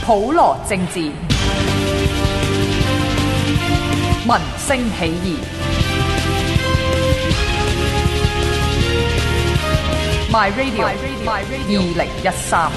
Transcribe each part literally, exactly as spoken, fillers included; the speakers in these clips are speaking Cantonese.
普羅政治，民聲起義。My Radio， My Radio， 二零一三。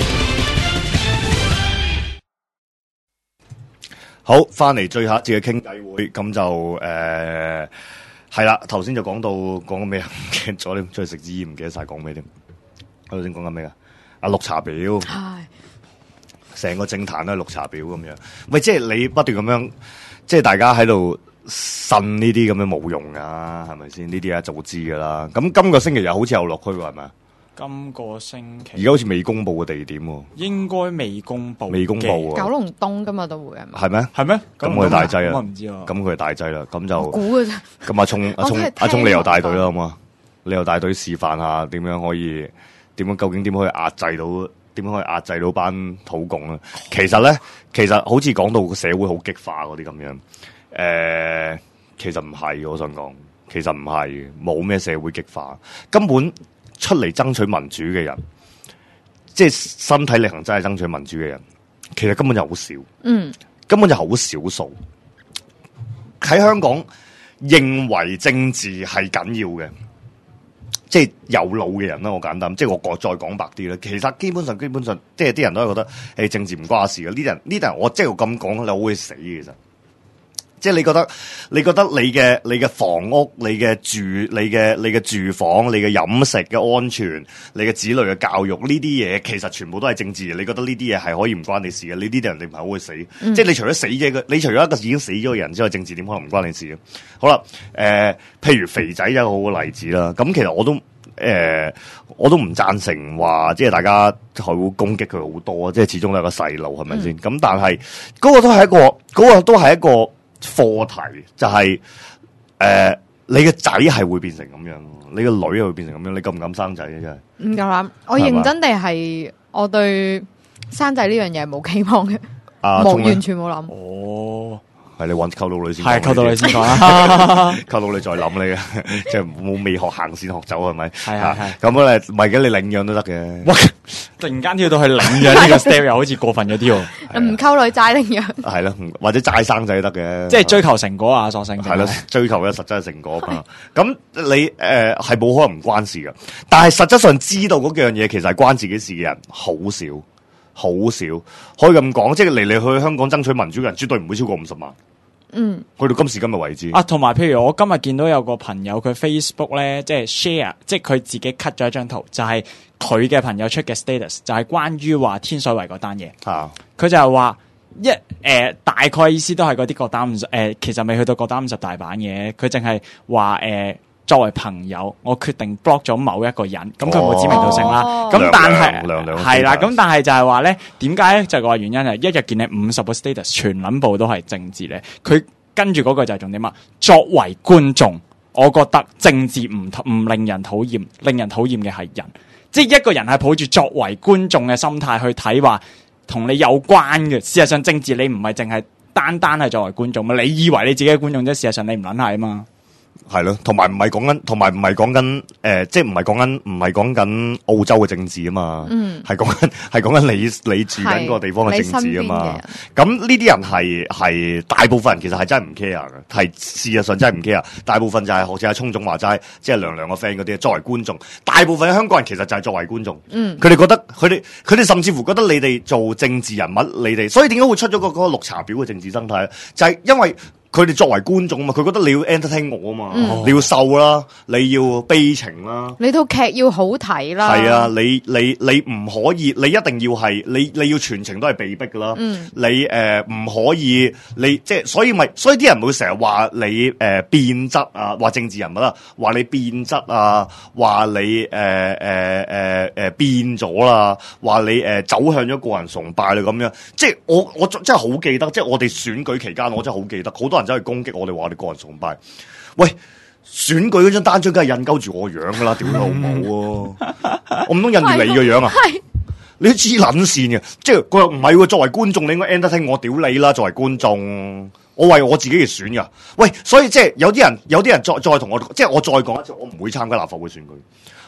好，翻嚟最後一節嘅傾偈會，咁就誒係啦。頭先就講到講緊咩啊？唔記得咗添，出去食支煙唔記得晒講咩添。頭先講緊咩啊？啊綠茶婊，成個政壇都係綠茶婊咁樣。喂，即係你不斷咁樣，即係大家喺度呻呢啲咁樣冇用噶，係咪先？呢啲啊就知噶啦。咁今個星期又好似有落區喎，係咪啊？ 今個星期而家好似未公布嘅地點喎， 應該未公布， 未公布喎。 九龍東今日都會係咪？ 係咩？ 係咩？ 咁佢大劑啦， 我唔知啊。 咁佢大劑啦，咁就估嘅啫。 咁阿聰阿聰阿聰，你又帶隊啦，好嘛？你又帶隊示範下點樣可以點樣？究竟點可以壓制到？點樣可以壓制到班土共咧？其實咧，其實好似講到個社會好激化嗰啲咁樣，誒、呃，其實唔係，我想講，其實唔係，冇咩社會激化，根本出嚟爭取民主嘅人，即係身體力行真係爭取民主嘅人，其實根本就好少，嗯，根本就好少數。喺香港認為政治係緊要嘅。即係有腦嘅人啦，我簡單，即係我再講白啲啦。其實基本上，基本上，即係啲人都係覺得，誒，政治唔關事嘅。呢啲人，呢啲人，我即係我咁講，你好會死嘅其實。即係你覺得，你覺得你嘅你嘅房屋、你嘅住、你嘅你嘅住房、你嘅飲食嘅安全、你嘅子女嘅教育呢啲嘢，其實全部都係政治嘅。你覺得呢啲嘢係可以唔關你事嘅？你呢啲人哋唔係好會死。嗯、即係你除咗死者嘅，你除咗一個已經死咗嘅人之外，政治點可能唔關你事嘅？好啦，誒、呃，譬如肥仔有一個好嘅例子啦。咁其實我都。誒、呃，我都唔贊成話，即係大家係會攻擊佢好多，即係始終都係個細路，係咪先？咁、嗯、但係嗰個都係一個，嗰、嗰個都係一個課題，就係、是、誒、呃，你嘅仔係會變成咁樣，你個女係會變成咁樣，你敢唔敢生仔嘅真係？ 唔夠膽，我認真地係，我對生仔呢樣嘢冇期望嘅，冇、啊、完全冇諗。 哦。 係你搵溝到女先， 係溝到女先講啦， 溝到你再諗你嘅，即係冇未學行先學走係咪？ 係係係， 咁咧，唔係嘅你領養都得嘅。 哇！突然間跳到去領養呢個 step 又好似過分咗啲喎。 唔溝女齋領養， 係咯，或者齋生仔得嘅， 即係追求成果啊，索性係咯，追求嘅實質成果嘛。咁你誒係冇可能唔關事嘅，但係實質上知道嗰樣嘢其實係關自己事嘅人好少。好少可以咁講，即係嚟嚟去去香港爭取民主嘅人，絕對唔會超過五十萬。嗯，去到今時今日為止。 啊，同埋譬如我今日見到有個朋友，佢 Facebook 咧，即係 share，即係佢自己 cut 咗一張圖，就係佢嘅朋友出嘅 status，就係關於話天水圍嗰單嘢。啊，佢就係話一誒、呃，大概意思都係嗰啲各單五十誒，其實未去到各單五十大板嘅，佢淨係話誒。呃作為朋友，我決定 block 咗某一個人，咁佢冇指名道姓啦。咁、哦、但係係啦，咁但係就係話咧，點解咧？就係話原因係一日見你五十個 status，全撚部都係政治咧。佢跟住嗰個就係重點啊。作為觀眾，我覺得政治唔唔令人討厭，令人討厭嘅係人。即係一個人係抱住作為觀眾嘅心態去睇話，同你有關嘅。事實上，政治你唔係淨係單單係作為觀眾嘛？你以為你自己係觀眾啫，事實上你唔撚係啊嘛。 係咯，同埋唔係講緊，同埋唔係講緊，誒，即係唔係講緊，唔係講緊澳洲嘅政治啊嘛，嗯，係講緊，係講緊你你住緊個地方嘅政治啊嘛。咁呢啲人係係大部分人其實係真係唔 care 嘅，係事實上真係唔 care。大部分就係、是、好似阿聰總話齋，即係娘娘個 friend 嗰啲，作為觀眾。大部分嘅香港人其實就係作為觀眾，嗯，佢哋覺得，佢哋佢哋甚至乎覺得你哋做政治人物，你哋，所以點解會出咗嗰嗰個綠茶婊嘅政治生態？就係、是、因為。佢哋作為觀眾啊嘛，佢覺得你要 entertain 我啊嘛，嗯、你要瘦啦，你要悲情啦， 你套劇要好睇啦， 係啊，你你你唔可以，你一定要係你你要全程都係被逼噶啦，嗯、你誒唔、呃、可以，你即係所以咪，所以啲人會成日話你誒、呃、變質啊，話政治人物啊，話你變質啊，話你誒誒誒誒變咗啦，話你誒、呃、走向咗個人崇拜啦咁樣，即係我我真係好記得，即係我哋選舉期間，我真係好記得，好多人。走去攻擊我哋，話我哋個人崇拜。喂，選舉嗰張單張梗係印鳩住我樣噶啦，屌你老母啊！我唔通印住你個樣啊？你都黐撚線嘅，即係佢又唔係喎。作為觀眾，你應該 entertain 我屌你啦。作為觀眾，我為我自己而選噶。喂，所以即係有啲人，有啲人再再同我，即係我再講一次，我唔會參加立法會選舉。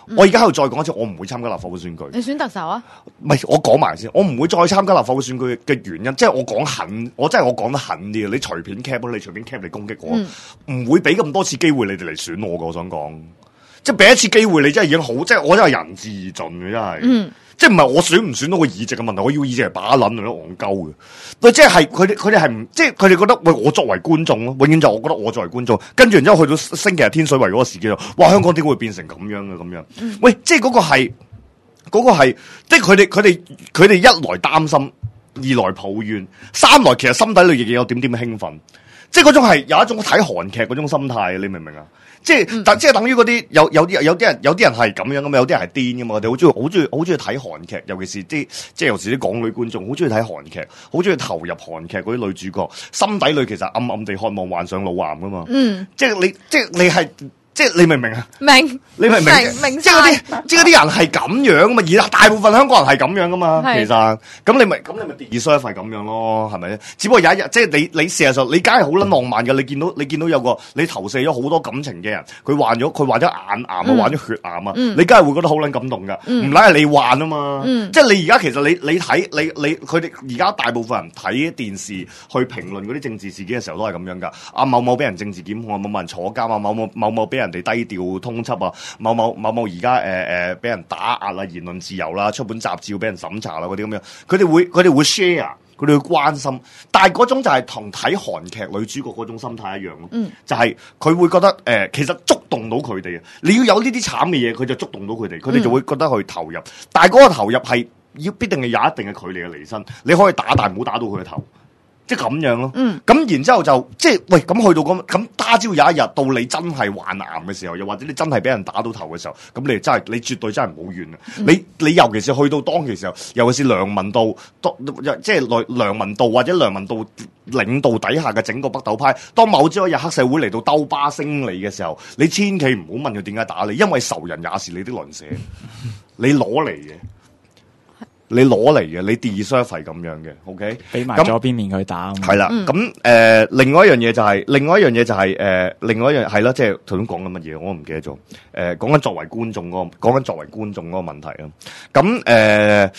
我而家喺度再講一次，我唔會參加立法會選舉。 你選特首啊？ 唔係，我講埋先，我唔會再參加立法會選舉嘅原因，即係我講狠，我真係我講得狠啲嘅。你隨便 cap，你隨便 cap 嚟攻擊我，唔、嗯、會俾咁多次機會你哋嚟選我噶。我想講，即係俾一次機會你，真係已經好，即係我真係仁至義盡嘅，真係。嗯即係唔係我選唔選到個議席嘅問題，我要議席係把撚嚟都戇鳩嘅。喂，即係佢哋佢哋係唔即係佢哋覺得喂，我作為觀眾咯，永遠就我覺得我作為觀眾，跟住然之後去到星期日天水圍嗰個事件度，哇！香港點會變成咁樣嘅咁樣？嗯、喂，即係嗰個係嗰、嗰個係，即係佢哋佢哋佢哋一來擔心，二來抱怨，三來其實心底裏亦有點點興奮，即係嗰種係有一種睇韓劇嗰種心態，你明唔明啊？即係，嗯、但即係等於嗰啲有有啲有啲人有啲人係咁樣噶嘛，有啲人係癲噶嘛。我哋好中意好中意好中意睇韓劇，尤其是啲即係尤其是啲港女觀眾，好中意睇韓劇，好中意投入韓劇嗰啲女主角，心底裏其實暗暗地渴望患上腦癌噶嘛。嗯，即係你即係你係。即係你明唔明啊？ 明， 你明唔明？明即係嗰啲，即係嗰啲人係咁樣噶嘛，而大部分香港人係咁樣噶嘛。其實，咁你咪咁你咪 deserve 係咁樣咯，係咪？只不過有一日，即係你你事實上你梗係好撚浪漫嘅。你見到你見到有個你投射咗好多感情嘅人，佢患咗佢患咗眼癌啊，嗯、患咗血癌啊，嗯、你梗係會覺得好撚感動噶。唔撚係你患啊嘛，嗯、即係你而家其實你你睇你你佢哋而家大部分人睇電視去評論嗰啲政治事件嘅時候都係咁樣噶。阿某某俾人政治檢控啊，某某人坐監啊，某某某某俾人。人哋低調通緝啊，某某某某而家誒誒俾人打壓啦，言論自由啦，出本雜誌要俾人審查啦，嗰啲咁樣，佢哋會佢哋會 share，佢哋會關心，但係嗰種就係同睇韓劇女主角嗰種心態一樣咯，嗯、就係佢會覺得誒、呃，其實觸動到佢哋啊，你要有呢啲慘嘅嘢，佢就觸動到佢哋，佢哋就會覺得去投入，嗯、但係嗰個投入係要必定係有一定嘅距離嘅離身，你可以打，但係唔好打到佢嘅頭。即係咁樣咯，咁、嗯、然之後就即係喂，咁去到咁咁，他朝有一日到你真係患癌嘅時候，又或者你真係俾人打到頭嘅時候，咁你真係你絕對真係唔好怨啊！嗯、你你尤其是去到當其時候，尤其是梁文道，即係梁文道或者梁文道領導底下嘅整個北斗派，當某朝一日黑社會嚟到兜巴星你嘅時候，你千祈唔好問佢點解打你，因為仇人也是你的鄰舍，你攞嚟嘅。你攞嚟嘅，你 deserve 係咁樣嘅 ，OK？ 俾埋左邊面佢打。 係啦，咁誒、呃，另外一樣嘢就係、是，另外一樣嘢就係、是，誒、呃，另外一樣係啦，即係頭先講緊乜嘢，我唔記得咗。誒、呃，講緊作為觀眾嗰、那個，講緊作為觀眾嗰個問題啊。咁誒、呃，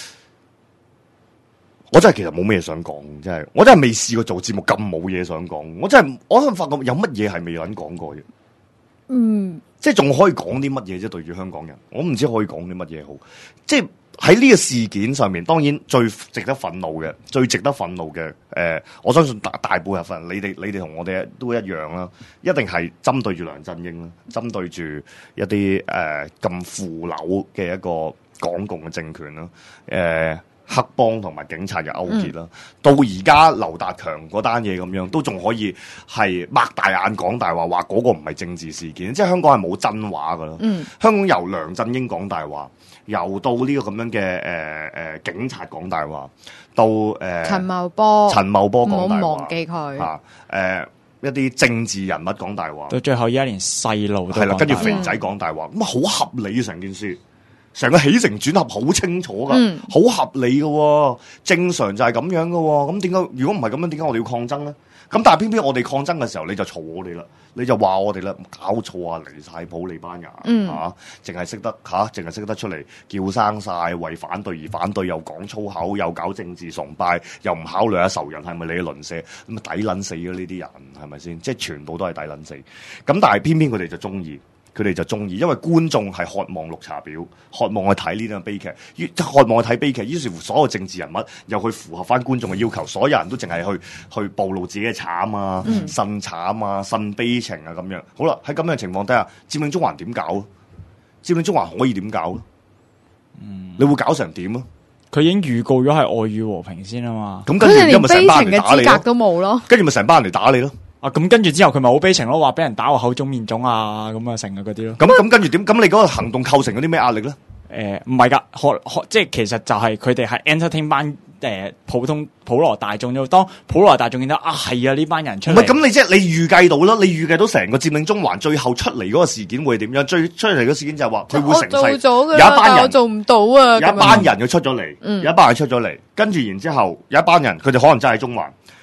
我真係其實冇咩嘢想講，真係，我真係未試過做節目咁冇嘢想講。我真係，我都發覺有乜嘢係未有人講過嘅。嗯，即係仲可以講啲乜嘢啫？對住香港人，我唔知可以講啲乜嘢好，即係。喺呢個事件上面，當然最值得憤怒嘅，最值得憤怒嘅，誒、呃，我相信大大部分你哋你哋同我哋都一樣啦，一定係針對住梁振英啦，針對住一啲誒咁腐朽嘅一個港共嘅政權啦，誒、呃、黑幫同埋警察嘅勾結啦，嗯、到而家劉達強嗰單嘢咁樣，都仲可以係擘大眼講大話，話嗰個唔係政治事件，即係香港係冇真話噶啦，嗯、香港由梁振英講大話。由到呢個咁樣嘅誒誒警察講大話，到誒、呃、 陳茂波， 陳茂波講大話， 唔好忘記佢嚇，誒、 呃、一啲政治人物講大話， 到最後依家連細路都係啦，跟住肥仔講大話，咁啊好合理成件事，成個起承轉合好清楚噶，好、嗯、合理嘅，正常就係咁樣嘅，咁點解如果唔係咁樣，點解我哋要抗爭咧？咁但係偏偏我哋抗爭嘅時候，你就嘈我哋啦，你就話我哋啦，搞錯啊，離晒譜，你班人嚇，淨係識得嚇，淨係識得出嚟叫生晒，為反對而反對，又講粗口，又搞政治崇拜，又唔考慮下仇人係咪你嘅鄰舍，咁啊抵撚死咗呢啲人係咪先？即係全部都係抵撚死。咁但係偏偏佢哋就中意。佢哋就中意，因為觀眾係渴望綠茶婊，渴望去睇呢啲悲劇，渴望去睇悲劇。於是乎，所有政治人物又去符合翻觀眾嘅要求，所有人都淨係去去暴露自己嘅慘啊、呻慘啊、呻悲情啊咁樣。好啦，喺咁樣嘅情況底下，佔領中環點搞？佔領中環可以點搞？嗯，你會搞成點啊？ 佢已經預告咗係愛與和平先啊嘛。咁跟住而家咪成班人嚟打你咯，都冇咯。 跟住咪成班人嚟打你咯。 啊，咁跟住之後佢咪好悲情咯，話俾人打我口腫面腫啊，咁啊成啊嗰啲咯。 咁咁跟住點？咁你嗰個行動構成嗰啲咩壓力咧？ 誒，唔係噶，學學即係其實就係佢哋係 entertain 班誒普通普羅大眾咯。當普羅大眾見到啊係啊呢班人出嚟， 唔係咁你即係你預計到啦，你預計到成個佔領中環最後出嚟嗰個事件會點樣？最出嚟嘅事件就係話佢會成勢，有一班人做唔到啊， 有一班人佢出咗嚟，嗯、有一班人出咗嚟，跟住然之後有一班人佢哋可能真係中環。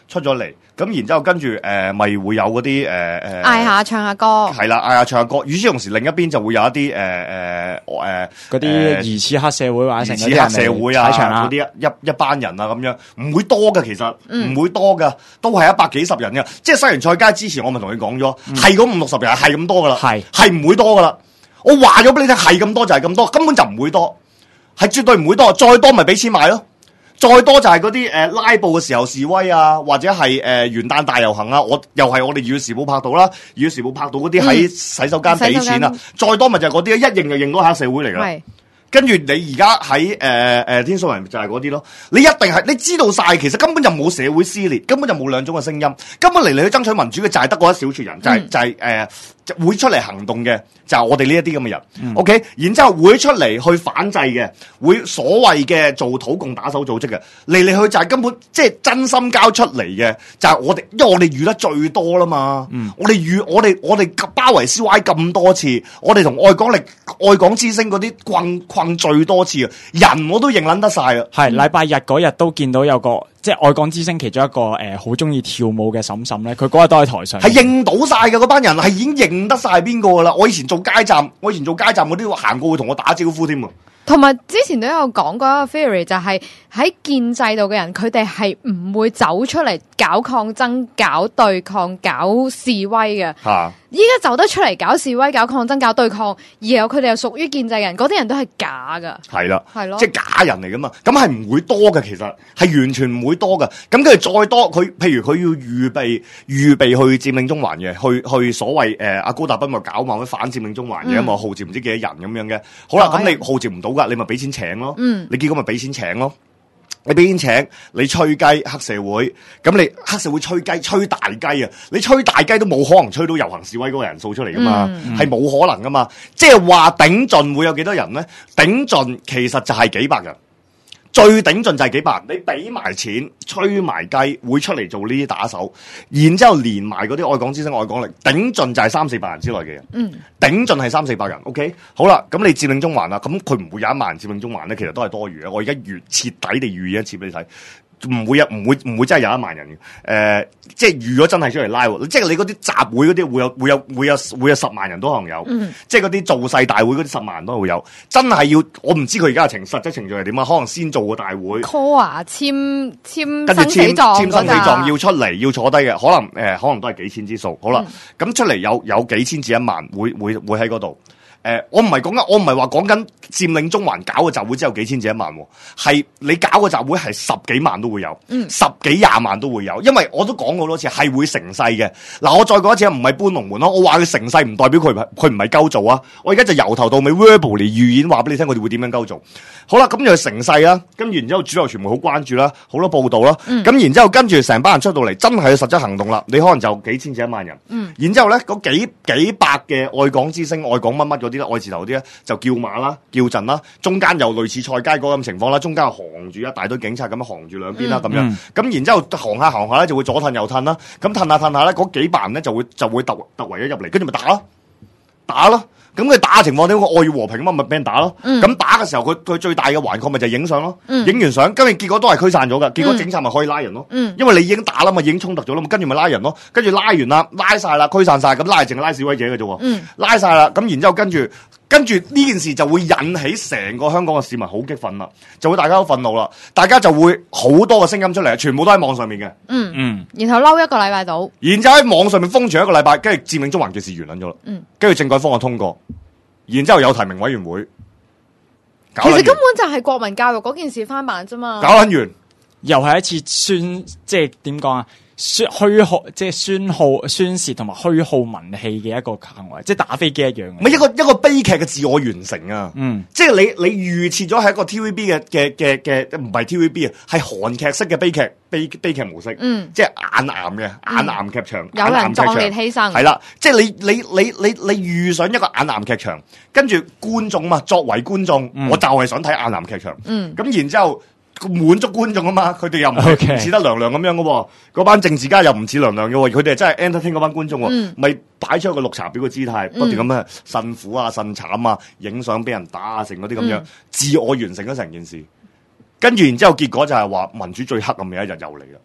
出咗嚟，咁然之後跟住誒咪會有嗰啲誒誒嗌下唱下歌，係啦，嗌下唱下歌。與此同時，另一邊就會有一啲誒誒誒嗰啲疑似黑社會或者疑似黑社會啊嗰啲一一一班人啊咁樣，唔會多嘅，其實唔、嗯、會多嘅，都係一百幾十人嘅。即係西洋菜街之前我咪同你講咗，係嗰五六十人係咁多噶啦，係係唔會多噶啦。我話咗俾你聽，係咁多就係咁多，根本就唔會多，係絕對唔會多。再多咪俾錢買咯。再多就係嗰啲誒拉布嘅時候示威啊，或者係誒、呃、元旦大遊行啊，我又係我哋《粵語時報》拍到啦，《粵語時報》拍到嗰啲喺洗手間俾錢啊，再多咪就係嗰啲，一認就認到黑社會嚟啦。跟住你而家喺誒誒天水圍就係嗰啲咯，你一定係你知道晒，其實根本就冇社會撕裂，根本就冇兩種嘅聲音，根本嚟嚟去爭取民主嘅就係得嗰一小撮人，就係、是、就係、是、誒、呃、會出嚟行動嘅，就係、是、我哋呢一啲咁嘅人、嗯、，OK， 然之後會出嚟去反制嘅，會所謂嘅做土共打手組織嘅，嚟嚟去就係根本即係、就是、真心交出嚟嘅，就係、是、我哋，因為我哋遇得最多啦嘛，嗯、我哋遇我哋我哋包圍 C Y 咁多次，我哋同愛港力、愛港之聲嗰啲困困最多次啊，人我都認撚得晒啊，係禮拜日嗰日都見到有個即係愛港之聲其中一個誒好中意跳舞嘅嬸嬸咧，佢嗰日都喺台上， 係認到晒嘅嗰班人，係已經認得晒邊個噶啦。我以前做街站，我以前做街站嗰啲行過會同我打招呼添啊。 同埋之前都有講過一個 theory， 就係喺建制度嘅人，佢哋係唔會走出嚟搞抗爭、搞對抗、搞示威嘅。吓，依家走得出嚟搞示威、搞抗爭、搞對抗，而後佢哋又屬於建制人，嗰啲人都係假噶。 係啦，係咯，即係假人嚟噶嘛。咁係唔會多嘅，其實係完全唔會多嘅。咁跟住再多，佢譬如佢要預備預備去佔領中環嘅，去去所謂誒阿高達斌咪搞嘛，反佔領中環嘅，咁啊號召唔知幾多人咁樣嘅。好啦，咁你號召唔到。你咪俾錢請咯，嗯、你結果咪俾錢請咯，你俾錢請，你吹雞黑社會，咁你黑社會吹雞吹大雞啊，你吹大雞都冇可能吹到遊行示威嗰個人數出嚟噶嘛，係冇、嗯、可能噶嘛，即係話頂盡會有幾多人咧？頂盡其實就係幾百人。最頂盡就係幾百人，你俾埋錢，吹埋雞，會出嚟做呢啲打手，然之後連埋嗰啲愛港之聲、愛港力，頂盡就係三四百人之內嘅人。嗯，頂盡係三四百人。OK， 好啦，咁你佔領中環啦，咁佢唔會有一萬人佔領中環咧，其實都係多餘嘅。我而家預徹底地預一次俾你睇。唔會有，唔會唔會真係有一萬人嘅。誒、呃，即係如果真係出嚟拉，即係你嗰啲集會嗰啲會有會有會有會有十萬人都可能有。嗯、即係嗰啲造勢大會嗰啲十萬人都會有。真係要，我唔知佢而家嘅程實質程序係點啊？可能先做個大會 call 啊，簽簽跟住簽簽生死狀要出嚟， 嗯、 要坐低嘅，可能誒、呃，可能都係幾千之數。好啦，咁、嗯、出嚟有有幾千至一萬，會會會喺嗰度。誒、呃，我唔係講緊，我唔係話講緊佔領中環搞個集會之後幾千至一萬，係你搞個集會係十幾萬都會有，嗯、十幾廿萬都會有，因為我都講過好多次係會成勢嘅。嗱，我再講一次，唔係搬龍門咯，我話佢成勢唔代表佢佢唔係鳩做啊。我而家就由頭到尾 verbally 預演話俾你聽，我哋會點樣鳩做。好啦，咁就成勢啦，跟住然之後主流傳媒好關注啦，好多報道啦，咁、嗯、然之後跟住成班人出到嚟，真係有實質行動啦。你可能就幾千至一萬人，嗯、然之後咧嗰幾幾百嘅愛港之聲、愛港乜乜嗰啲。愛字頭啲咧就叫馬啦、叫陣啦，中間又類似菜街嗰咁情況啦，中間又行住一大堆警察咁樣行住兩邊啦，咁、嗯、樣，咁、嗯、然之後行下行下咧就會左褪右褪啦，咁褪下褪下咧嗰幾百人咧就會就會突突圍咗入嚟，跟住咪打咯，打咯。咁佢打嘅情況點？我愛要和平啊嘛，咪俾人打咯。咁、嗯、打嘅時候，佢佢最大嘅環抗咪就係影相咯。影、嗯、完相，跟住結果都係驅散咗噶。結果警察咪可以拉人咯。嗯、因為你已經打啦嘛，已經衝突咗啦嘛，跟住咪拉人咯。跟住拉完啦，拉晒啦，驅散晒，咁拉淨係拉示威者嘅啫。嗯、拉晒啦，咁然之後跟住跟住呢件事就會引起成個香港嘅市民好激憤啦，就會大家好憤怒啦，大家就會好多嘅聲音出嚟，全部都喺網上面嘅。嗯嗯，然後嬲一個禮拜到， 然之後喺網上面封住一個禮拜，跟住佔領中環嘅事完撚咗啦。嗯，跟住政改方案通過。然之後有提名委員會， 其實根本就係國民教育嗰件事翻版啫嘛， 搞撚完， 又係一次宣，即係點講啊？宣虛耗，即係宣耗、宣泄同埋虛耗民氣嘅一個行為，即係打飛機一樣。 唔係一個一個悲劇嘅自我完成啊！嗯，即係你你預設咗係一個 T V B 嘅嘅嘅嘅，唔係 T V B 啊，係韓劇式嘅悲劇悲悲劇模式。嗯，即係眼癌嘅眼癌劇場， 有人壯烈犧牲。 係啦，即係你你你你你遇上一個眼癌劇場，跟住觀眾嘛，作為觀眾，嗯、我就係想睇眼癌劇場。嗯，咁然之後。滿足觀眾啊嘛，佢哋又唔係似得娘娘咁樣嘅，嗰班政治家又唔似娘娘嘅，佢哋真係 entertain 嗰班觀眾，咪擺、嗯、出一個綠茶婊嘅姿態，不斷咁樣辛苦啊、呻慘啊、影相俾人打啊，成嗰啲咁樣，嗯、自我完成咗成件事。跟住然之後結果就係話民主最黑暗嘅一日又嚟啦，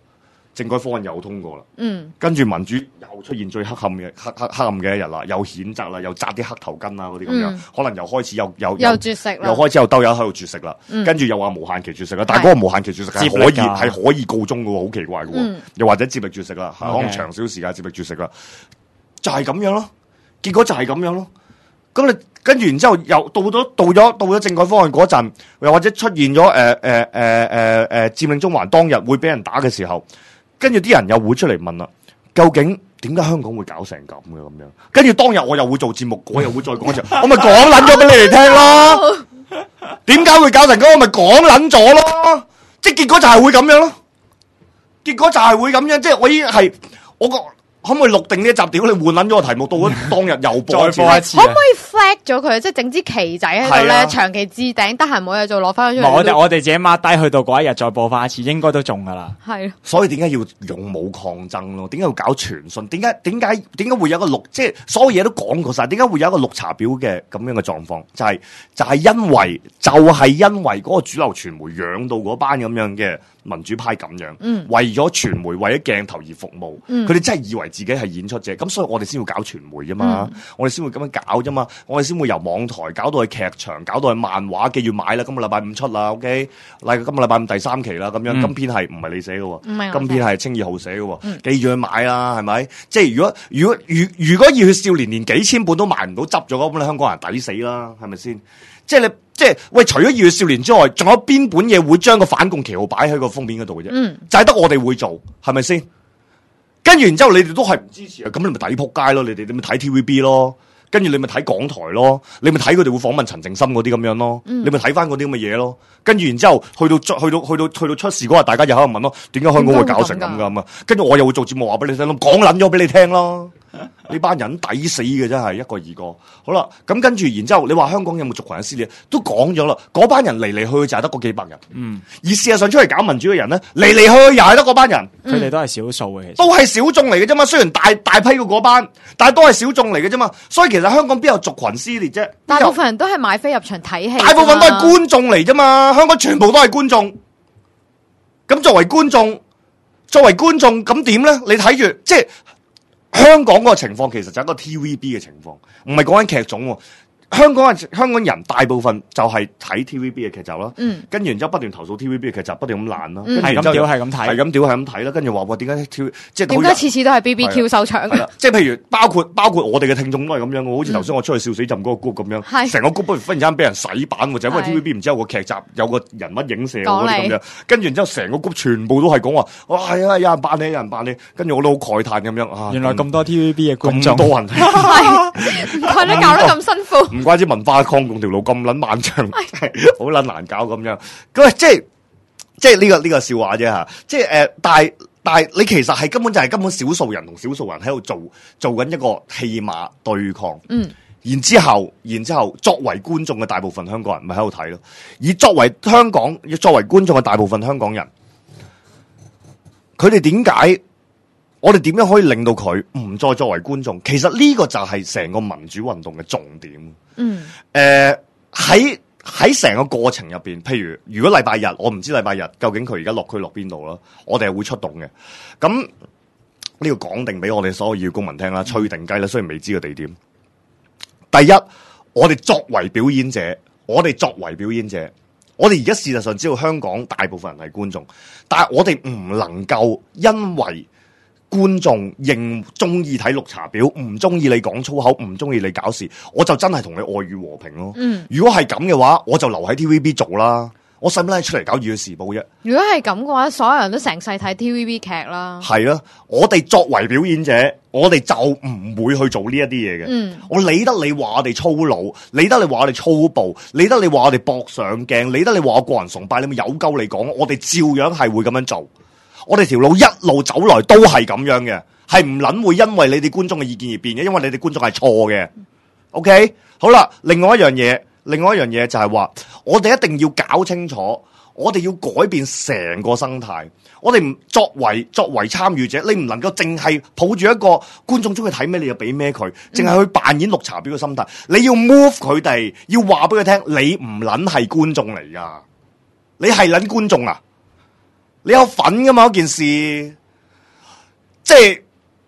政改方案又通過啦， 嗯， 跟住民主又出現最黑暗嘅黑黑黑暗嘅一日啦，又譴責啦，又紮啲黑頭巾啊嗰啲咁樣，嗯、可能又開始又又又絕食啦， 又開始又兜友喺度絕食啦，嗯、跟住又話無限期絕食啦，但係嗰個無限期絕食係可以係可以告終嘅喎，好奇怪嘅喎，嗯、又或者接力絕食啦，可能長少時間接力絕食啦，就係、是、咁樣咯，結果就係咁樣咯，咁你。跟住然之後又到咗到咗到咗政改方案嗰陣，又或者出現咗誒誒誒誒誒佔領中環當日會俾人打嘅時候，跟住啲人又會出嚟問啦，究竟點解香港會搞成咁嘅咁樣？跟住當日我又會做節目，我又會再講一次，我咪講撚咗俾你哋聽咯。點解會搞成咁？我咪講撚咗咯。即係結果就係會咁樣咯。結果就係會咁樣，即係我已經係我個。可唔可以錄定呢一集？屌你換捻咗個題目，到咗當日又播一次， 播一次。 可唔可以 flag 咗佢？即係整支旗仔喺度咧，長期置頂，得閒冇嘢做攞翻出嚟。 我哋我哋自己 mark 低，去到嗰一日再播翻一次，應該都中噶啦。 係。 所以點解要勇武抗爭咯？點解要搞傳訊？點解點解點解會有一個綠？即係所有嘢都講過晒，點解會有一個綠茶婊嘅咁樣嘅狀況？就係、是、就係、是、因為就係、是、因為嗰個主流傳媒養到嗰班咁樣嘅民主派咁樣，嗯、為咗傳媒為咗鏡頭而服務，佢哋、嗯、真係以為自己係演出者。咁所以我哋先會搞傳媒啫嘛，嗯、我哋先會咁樣搞啫嘛，我哋先會由網台搞到去劇場，搞到去漫畫，記住買啦，今個禮拜五出啦 ，OK， 嚟今個禮拜五第三期啦，咁樣，今篇係唔係你寫嘅，今篇係清二號寫嘅，嗯、記住去買啦，係咪？即係如果如果如如果熱血少年連幾千本都賣唔到，執咗咁，你香港人抵死啦，係咪先？即係你即係喂，除咗熱血少年之外，仲有邊本嘢會將個反共旗號擺喺個封面嗰度嘅啫？嗯、就係得我哋會做，係咪先？跟住然之後，你哋都係唔支持啊？咁你咪抵仆街咯！你哋你咪睇 T V B 咯，跟住你咪睇港台咯，你咪睇佢哋會訪問陳靜心嗰啲咁樣咯，嗯、你咪睇翻嗰啲咁嘅嘢咯。跟住然之後，去到去到去到去到去到出事嗰日，大家又喺度問咯，點解香港會搞成咁噶？咁啊，跟住我又會做節目話俾你聽咯，講捻咗俾你聽咯。呢班人抵死嘅真係一個二個。好啦，咁跟住然之後，你話香港有冇族群嘅撕裂？都講咗啦，嗰班人嚟嚟去去就係得嗰幾百人。嗯，而事實上出嚟搞民主嘅人咧，嚟嚟去去又係得嗰班人。 佢哋、嗯、都係少數嘅，其實都係小眾嚟嘅啫嘛。雖然大大批嘅嗰班，但係都係小眾嚟嘅啫嘛。所以其實香港邊有族群撕裂啫？ 大部分人都係買飛入場睇戲， 大部分都係觀眾嚟啫嘛。香港全部都係觀眾。咁作為觀眾，作為觀眾咁點咧？你睇住即係。香港嗰個情況其實就係一個 T V B 嘅情況，唔係講緊劇種喎。香港嘅香港人大部分就係睇 T V B 嘅劇集啦，嗯、跟住然之後不斷投訴 T V B 嘅劇集，不斷咁爛啦，係咁屌係咁睇，係咁屌係咁睇啦，跟住話哇點解 T V 即係點解次次都係 B B Q 收場？ 即係譬如包括包括我哋嘅聽眾都係咁樣嘅，好似頭先我出去笑死浸嗰個 group 咁樣，成、嗯、個 group 不如忽然間俾人洗版喎，就因為 T V B 唔知有個劇集有個人物影射嗰啲咁樣，跟住然之後成個 group 全部都係講話哇係啊有人扮你有人扮你，跟住我都好慨嘆咁樣啊！原來咁多 T V B 嘅觀眾，咁多人睇， 唔怪你搞得咁辛苦， 唔怪之文化抗共條路咁撚漫長，好撚難搞咁樣。咁即係即係呢個呢個笑話啫吓。即係誒，但係但係你其實係根本就係根本少數人同少數人喺度做做緊一個戲碼對抗。嗯。然之後，然之後作為觀眾嘅大部分香港人咪喺度睇咯。而作為香港，作為觀眾嘅大部分香港人，佢哋點解？我哋點樣可以令到佢唔再作為觀眾？其實呢個就係成個民主運動嘅重點。嗯，誒喺喺成個過程入邊，譬如如果禮拜日，我唔知禮拜日究竟佢而家落區落邊度啦，我哋係會出動嘅。咁呢個講定俾我哋所有要公民聽啦，吹定雞啦，雖然未知個地點。第一，我哋作為表演者，我哋作為表演者，我哋而家事實上知道香港大部分人係觀眾，但係我哋唔能夠因為觀眾認中意睇綠茶婊，唔中意你講粗口，唔中意你搞事，我就真係同你愛與和平咯。嗯，如果係咁嘅話，我就留喺 T V B 做啦。我使乜出嚟搞《熱血時報》啫？如果係咁嘅話，所有人都成世睇 T V B 劇啦。係啊，我哋作為表演者，我哋就唔會去做呢一啲嘢嘅。嗯，我理得你話我哋粗魯，理得你話我哋粗暴，理得你話我哋搏上鏡，理得你話我個人崇拜，你咪有鳩你講，我哋照樣係會咁樣做。我哋條路一路走來都係咁樣嘅，係唔撚會因為你哋觀眾嘅意見而變嘅，因為你哋觀眾係錯嘅。OK， 好啦，另外一樣嘢，另外一樣嘢就係話，我哋一定要搞清楚，我哋要改變成個生態。我哋唔作為作為參與者，你唔能夠淨係抱住一個觀眾中意睇咩，你就俾咩佢，淨係去扮演綠茶婊嘅心態。你要 move 佢哋，要話俾佢聽，你唔撚係觀眾嚟噶，你係撚觀眾啊！你有份噶嘛？嗰件事， 即係，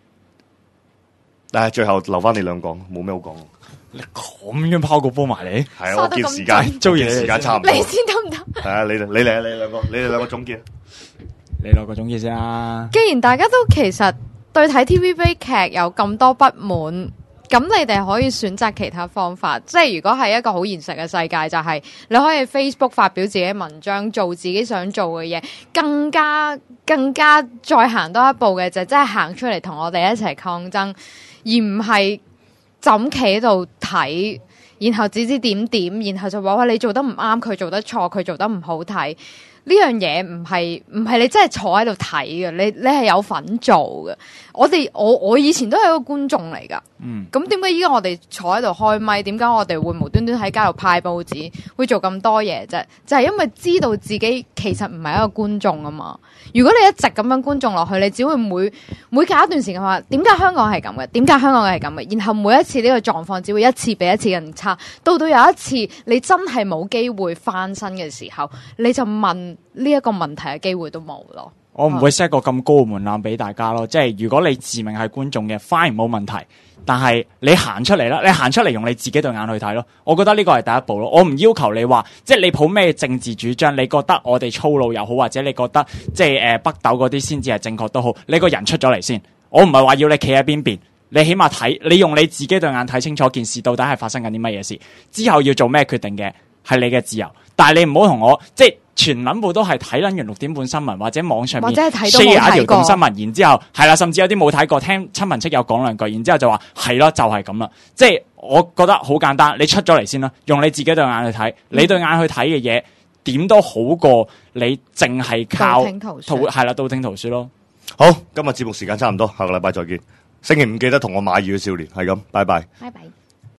但係最後留翻你兩講，冇咩好講。 你咁樣拋個波埋嚟， 係啊，我見時間，做完時間差唔多， 你先得唔得？ 係啊，你你嚟啊，你兩個，你哋兩個總結， 你兩個總結先啦。 既然大家都其實對睇 T V B 劇有咁多不滿，咁你哋可以選擇其他方法。即係如果係一個好現實嘅世界，就係、是、你可以 Facebook 發表自己嘅文章，做自己想做嘅嘢，更加更加再行多一步嘅就真係行出嚟同我哋一齊抗爭，而唔係就咁企喺度睇，然後指指點點，然後就話哇你做得唔啱，佢做得錯，佢做得唔好睇。呢樣嘢唔係唔係你真係坐喺度睇嘅，你你係有份做嘅。我哋我我以前都係一個觀眾嚟噶， 嗯， 咁點解依家我哋坐喺度開咪？點解我哋會無端端喺街度派報紙，會做咁多嘢啫？就係因為知道自己其實唔係一個觀眾啊嘛。如果你一直咁樣觀眾落去，你只會每每隔一段時間話點解香港係咁嘅？點解香港係咁嘅？然後每一次呢個狀況只會一次比一次更差，到到有一次你真係冇機會翻身嘅時候，你就問呢一個問題嘅機會都冇咯。 我唔會 set 個咁高嘅門檻俾大家咯，即係如果你自命係觀眾嘅 fine 冇問題，但係你行出嚟啦，你行出嚟用你自己對眼去睇咯。我覺得呢個係第一步咯。我唔要求你話，即係你抱咩政治主張，你覺得我哋粗魯又好，或者你覺得即係誒北斗嗰啲先至係正確都好，你個人出咗嚟先。我唔係話要你企喺邊邊，你起碼睇，你用你自己對眼睇清楚件事到底係發生緊啲乜嘢事，之後要做咩決定嘅係你嘅自由。但係你唔好同我即係。全撚部都係睇撚完六點半新聞或者網上面 share 一條咁新聞，然之後係啦，甚至有啲冇睇過，聽親朋戚友講兩句，然之後就話係咯，就係咁啦。即係我覺得好簡單，你出咗嚟先啦，用你自己對眼去睇，你對眼去睇嘅嘢點都好過你淨係靠道聽途說， 係啦，道聽途說咯。 好，今日節目時間差唔多，下個禮拜再見。星期五記得同我買魚嘅少年，係咁，拜拜， 拜拜。